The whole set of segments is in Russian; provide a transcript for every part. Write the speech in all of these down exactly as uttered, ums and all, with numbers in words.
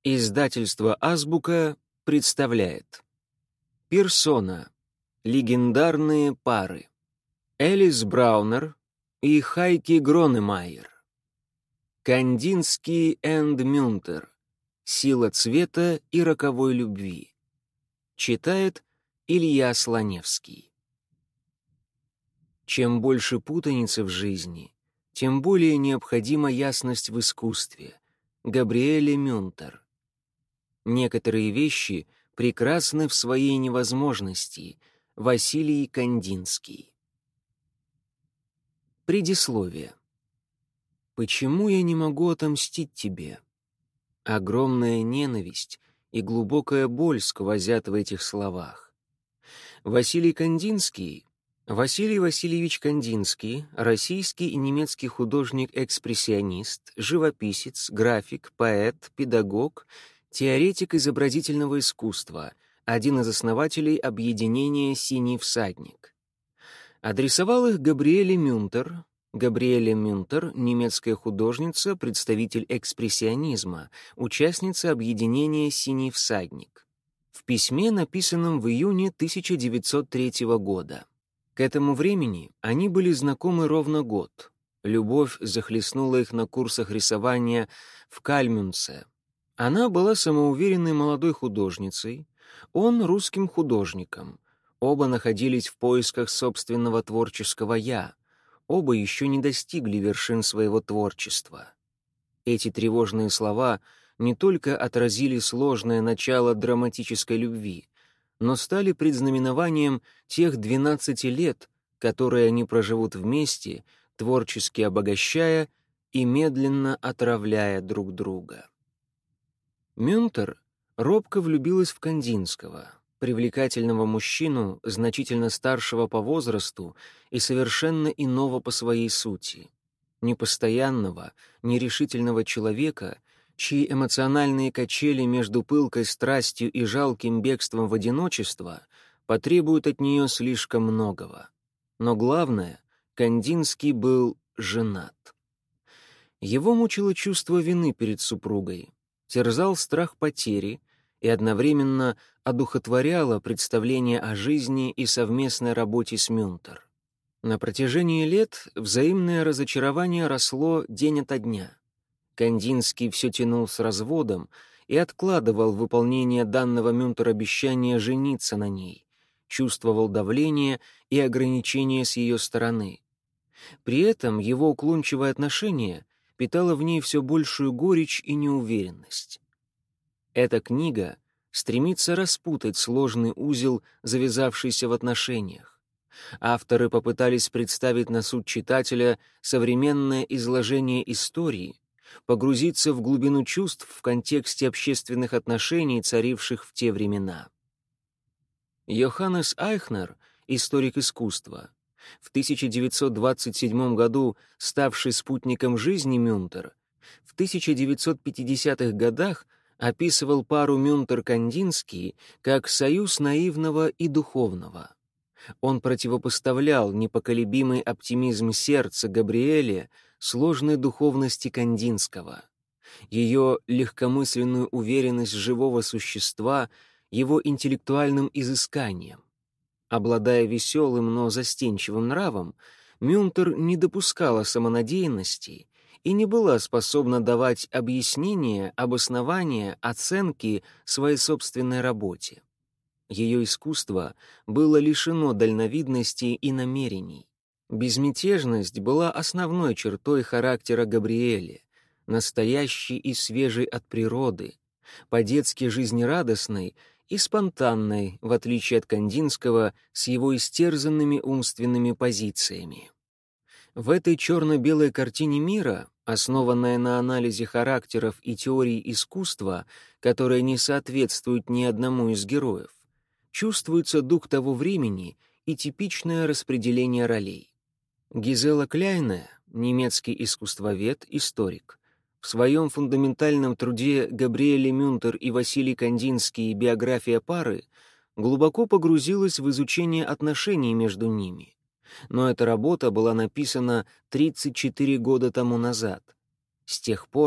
Издательство «Азбука» представляет «Персона. Легендарные пары». Элис Браунер и Хайки Гронемайер. Кандинский энд Мюнтер. Сила цвета и роковой любви. Читает Илья Слоневский. Чем больше путаницы в жизни, тем более необходима ясность в искусстве. Габриэле Мюнтер. Некоторые вещи прекрасны в своей невозможности. Василий Кандинский. Предисловие. Почему я не могу отомстить тебе? Огромная ненависть и глубокая боль сквозят в этих словах. Василий Кандинский, Василий Васильевич Кандинский, российский и немецкий художник-экспрессионист, живописец, график, поэт, педагог, теоретик изобразительного искусства, один из основателей объединения «Синий всадник». Адресовал их Габриэле Мюнтер. Габриэле Мюнтер — немецкая художница, представитель экспрессионизма, участница объединения «Синий всадник». В письме, написанном в июне тысяча девятьсот третьего года. К этому времени они были знакомы ровно год. Любовь захлестнула их на курсах рисования в Кальмюнце. Она была самоуверенной молодой художницей, он — русским художником. Оба находились в поисках собственного творческого «я». Оба еще не достигли вершин своего творчества. Эти тревожные слова не только отразили сложное начало драматической любви, но стали предзнаменованием тех двенадцати лет, которые они проживут вместе, творчески обогащая и медленно отравляя друг друга. Мюнтер робко влюбилась в Кандинского, привлекательного мужчину, значительно старшего по возрасту и совершенно иного по своей сути, непостоянного, нерешительного человека, чьи эмоциональные качели между пылкой страстью и жалким бегством в одиночество потребуют от нее слишком многого. Но главное, Кандинский был женат. Его мучило чувство вины перед супругой, терзал страх потери и одновременно одухотворяло представление о жизни и совместной работе с Мюнтер. На протяжении лет взаимное разочарование росло день ото дня. Кандинский все тянул с разводом и откладывал выполнение данного Мюнтер обещания жениться на ней, чувствовал давление и ограничения с ее стороны. При этом его уклончивое отношение питало в ней все большую горечь и неуверенность. Эта книга стремится распутать сложный узел, завязавшийся в отношениях. Авторы попытались представить на суд читателя современное изложение истории, погрузиться в глубину чувств в контексте общественных отношений, царивших в те времена. Йоханнес Айхнер, историк искусства, в тысяча девятьсот двадцать седьмом году ставший спутником жизни Мюнтер, в тысяча девятьсот пятидесятых годах описывал пару Мюнтер-Кандинский как союз наивного и духовного. Он противопоставлял непоколебимый оптимизм сердца Габриэле сложной духовности Кандинского, ее легкомысленную уверенность живого существа, его интеллектуальным изысканием. Обладая веселым, но застенчивым нравом, Мюнтер не допускала самонадеянности и не была способна давать объяснения, обоснования, оценки своей собственной работе. Ее искусство было лишено дальновидности и намерений. Безмятежность была основной чертой характера Габриэле, настоящей и свежей от природы, по-детски жизнерадостной и спонтанной, в отличие от Кандинского, с его истерзанными умственными позициями. В этой черно-белой картине мира, основанная на анализе характеров и теории искусства, которая не соответствует ни одному из героев, чувствуется дух того времени и типичное распределение ролей. Гизела Кляйне, немецкий искусствовед, историк, в своем фундаментальном труде «Габриэле Мюнтер и Василий Кандинский. Биография пары» глубоко погрузилась в изучение отношений между ними. Но эта работа была написана тридцать четыре года тому назад. С тех пор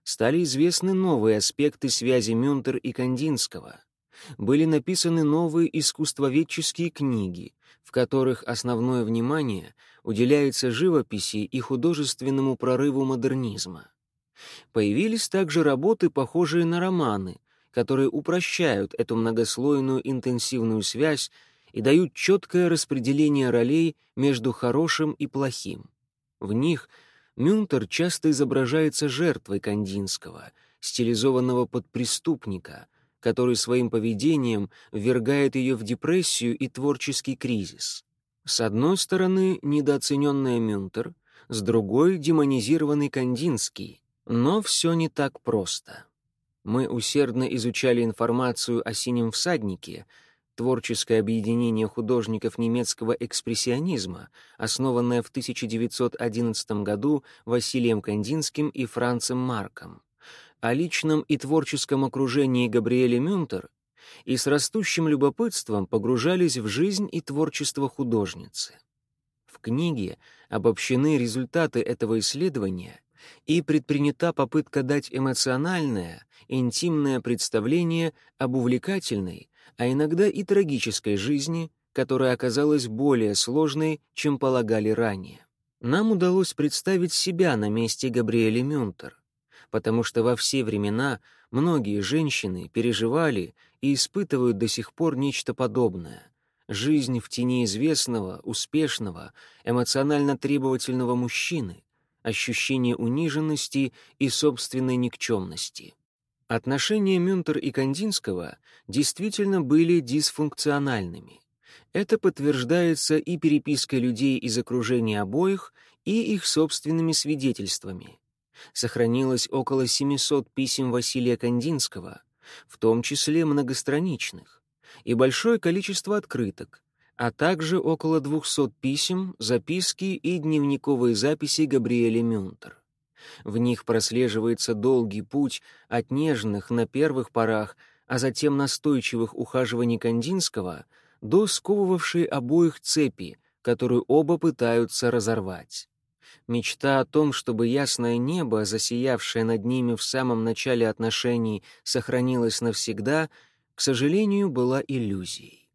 стали известны новые аспекты связи Мюнтер и Кандинского. Были написаны новые искусствоведческие книги, в которых основное внимание уделяется живописи и художественному прорыву модернизма. Появились также работы, похожие на романы, которые упрощают эту многослойную интенсивную связь и дают четкое распределение ролей между хорошим и плохим. В них Мюнтер часто изображается жертвой Кандинского, стилизованного под преступника, который своим поведением ввергает ее в депрессию и творческий кризис. С одной стороны, недооцененная Мюнтер, с другой — демонизированный Кандинский. Но все не так просто. Мы усердно изучали информацию о «Синем всаднике», творческое объединение художников немецкого экспрессионизма, основанное в тысяча девятьсот одиннадцатом году Василием Кандинским и Францем Марком, о личном и творческом окружении Габриэле Мюнтер, и с растущим любопытством погружались в жизнь и творчество художницы. В книге обобщены результаты этого исследования и предпринята попытка дать эмоциональное, интимное представление об увлекательной, а иногда и трагической жизни, которая оказалась более сложной, чем полагали ранее. Нам удалось представить себя на месте Габриэли Мюнтер, потому что во все времена многие женщины переживали и испытывают до сих пор нечто подобное. Жизнь в тени известного, успешного, эмоционально требовательного мужчины, ощущение униженности и собственной никчемности. Отношения Мюнтер и Кандинского действительно были дисфункциональными. Это подтверждается и перепиской людей из окружения обоих, и их собственными свидетельствами. Сохранилось около семисот писем Василия Кандинского, в том числе многостраничных, и большое количество открыток, а также около двухсот писем, записки и дневниковые записи Габриэли Мюнтер. В них прослеживается долгий путь от нежных на первых порах, а затем настойчивых ухаживаний Кандинского до сковывавшей обоих цепи, которую оба пытаются разорвать. Мечта о том, чтобы ясное небо, засиявшее над ними в самом начале отношений, сохранилось навсегда, к сожалению, была иллюзией.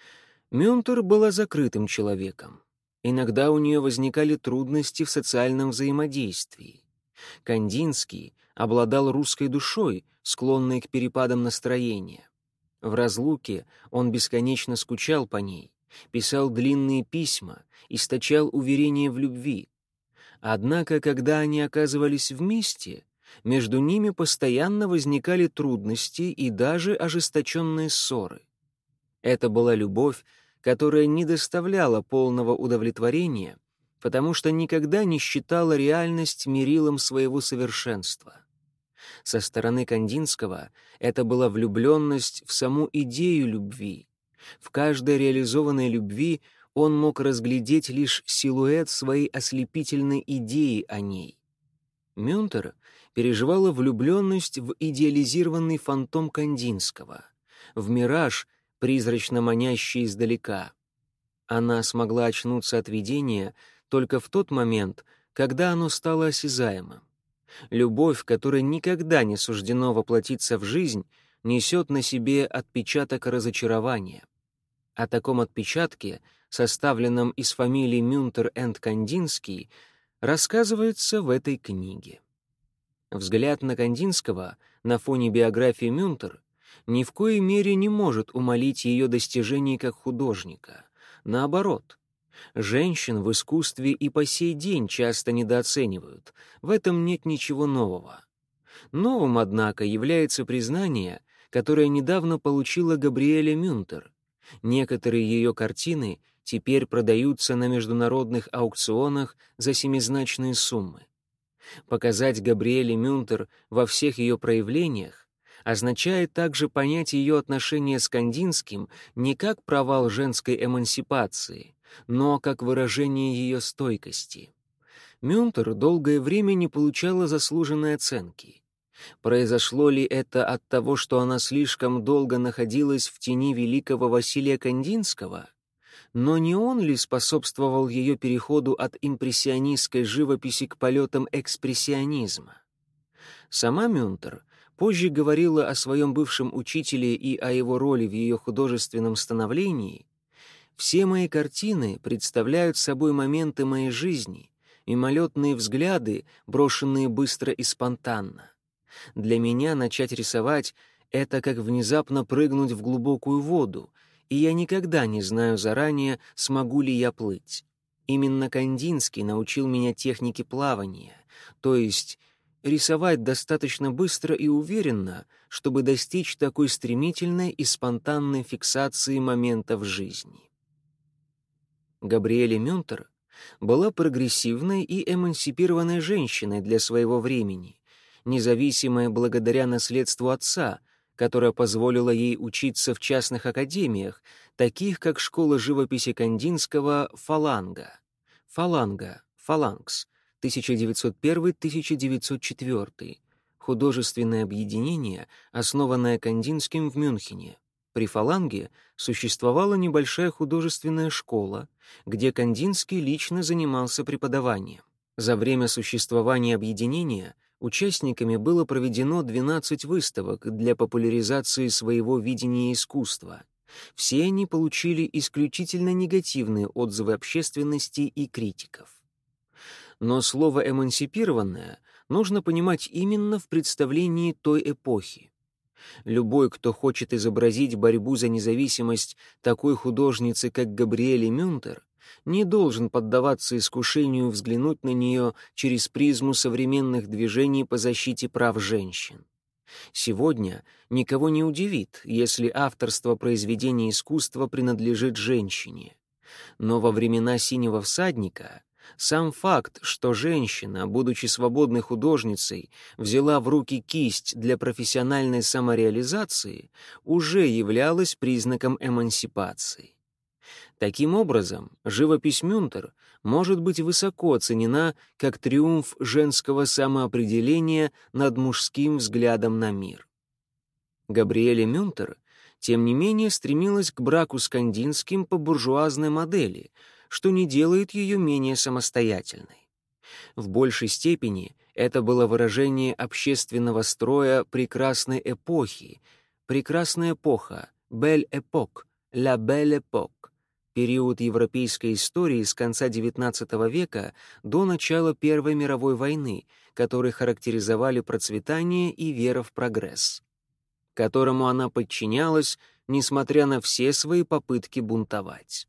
Мюнтер была закрытым человеком. Иногда у нее возникали трудности в социальном взаимодействии. Кандинский обладал русской душой, склонной к перепадам настроения. В разлуке он бесконечно скучал по ней, писал длинные письма, источал уверения в любви. Однако, когда они оказывались вместе, между ними постоянно возникали трудности и даже ожесточенные ссоры. Это была любовь, которая не доставляла полного удовлетворения, потому что никогда не считала реальность мерилом своего совершенства. Со стороны Кандинского это была влюбленность в саму идею любви. В каждой реализованной любви он мог разглядеть лишь силуэт своей ослепительной идеи о ней. Мюнтер переживала влюбленность в идеализированный фантом Кандинского, в мираж, призрачно манящий издалека. Она смогла очнуться от видения только в тот момент, когда оно стало осязаемым. Любовь, которой никогда не суждено воплотиться в жизнь, несет на себе отпечаток разочарования. О таком отпечатке, составленном из фамилий Мюнтер энд Кандинский, рассказывается в этой книге. Взгляд на Кандинского на фоне биографии Мюнтер ни в коей мере не может умалить ее достижений как художника. Наоборот, женщин в искусстве и по сей день часто недооценивают, в этом нет ничего нового. Новым, однако, является признание, которое недавно получила Габриэля Мюнтер. Некоторые ее картины теперь продаются на международных аукционах за семизначные суммы. Показать Габриэле Мюнтер во всех ее проявлениях означает также понять ее отношения с Кандинским не как провал женской эмансипации, но как выражение ее стойкости. Мюнтер долгое время не получала заслуженной оценки. Произошло ли это от того, что она слишком долго находилась в тени великого Василия Кандинского? Но не он ли способствовал ее переходу от импрессионистской живописи к полетам экспрессионизма? Сама Мюнтер позже говорила о своем бывшем учителе и о его роли в ее художественном становлении: «Все мои картины представляют собой моменты моей жизни, мимолетные взгляды, брошенные быстро и спонтанно. Для меня начать рисовать — это как внезапно прыгнуть в глубокую воду, и я никогда не знаю заранее, смогу ли я плыть. Именно Кандинский научил меня технике плавания, то есть рисовать достаточно быстро и уверенно, чтобы достичь такой стремительной и спонтанной фиксации моментов жизни». Габриэле Мюнтер была прогрессивной и эмансипированной женщиной для своего времени, независимой благодаря наследству отца, которое позволило ей учиться в частных академиях, таких как школа живописи Кандинского «Фаланга». «Фаланга», «Фаланкс», тысяча девятьсот первый — тысяча девятьсот четвёртый, художественное объединение, основанное Кандинским в Мюнхене. При «Фаланге» существовала небольшая художественная школа, где Кандинский лично занимался преподаванием. За время существования объединения участниками было проведено двенадцать выставок для популяризации своего видения искусства. Все они получили исключительно негативные отзывы общественности и критиков. Но слово «эмансипированная» нужно понимать именно в представлении той эпохи. Любой, кто хочет изобразить борьбу за независимость такой художницы, как Габриэле Мюнтер, не должен поддаваться искушению взглянуть на нее через призму современных движений по защите прав женщин. Сегодня никого не удивит, если авторство произведения искусства принадлежит женщине. Но во времена «Синего всадника» сам факт, что женщина, будучи свободной художницей, взяла в руки кисть для профессиональной самореализации, уже являлась признаком эмансипации. Таким образом, живопись Мюнтер может быть высоко оценена как триумф женского самоопределения над мужским взглядом на мир. Габриэле Мюнтер, тем не менее, стремилась к браку с Кандинским по буржуазной модели, что не делает ее менее самостоятельной. В большей степени это было выражение общественного строя прекрасной эпохи, прекрасная эпоха, belle époque, la belle époque, период европейской истории с конца девятнадцатого века до начала Первой мировой войны, который характеризовали процветание и вера в прогресс, которому она подчинялась, несмотря на все свои попытки бунтовать.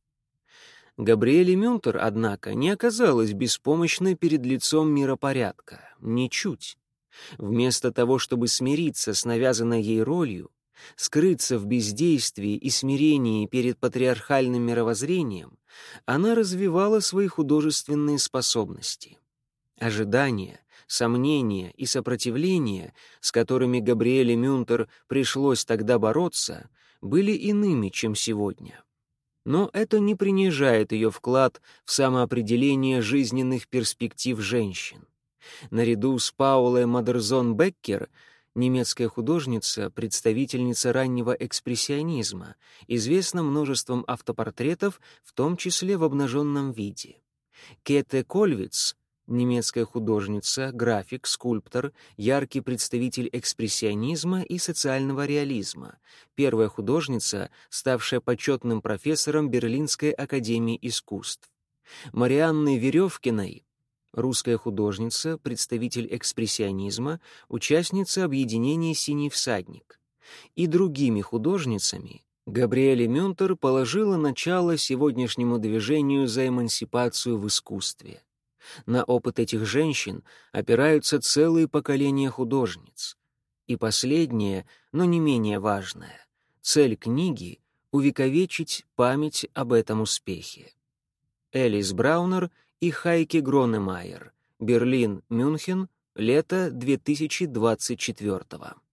Габриэле Мюнтер, однако, не оказалась беспомощной перед лицом миропорядка, ничуть. Вместо того, чтобы смириться с навязанной ей ролью, скрыться в бездействии и смирении перед патриархальным мировоззрением, она развивала свои художественные способности. Ожидания, сомнения и сопротивление, с которыми Габриэле Мюнтер пришлось тогда бороться, были иными, чем сегодня. Но это не принижает ее вклад в самоопределение жизненных перспектив женщин. Наряду с Паулой Мадерзон-Беккер, немецкая художница, представительница раннего экспрессионизма, известна множеством автопортретов, в том числе в обнаженном виде. Кете Кольвиц, немецкая художница, график, скульптор, яркий представитель экспрессионизма и социального реализма, первая художница, ставшая почетным профессором Берлинской академии искусств. Марианной Веревкиной, русская художница, представитель экспрессионизма, участница объединения «Синий всадник». И другими художницами Габриэле Мюнтер положила начало сегодняшнему движению за эмансипацию в искусстве. На опыт этих женщин опираются целые поколения художниц. И последнее, но не менее важное, цель книги — увековечить память об этом успехе. Элис Браунер и Хайке Гронемайер. Берлин, Мюнхен, лето две тысячи двадцать четвёртого.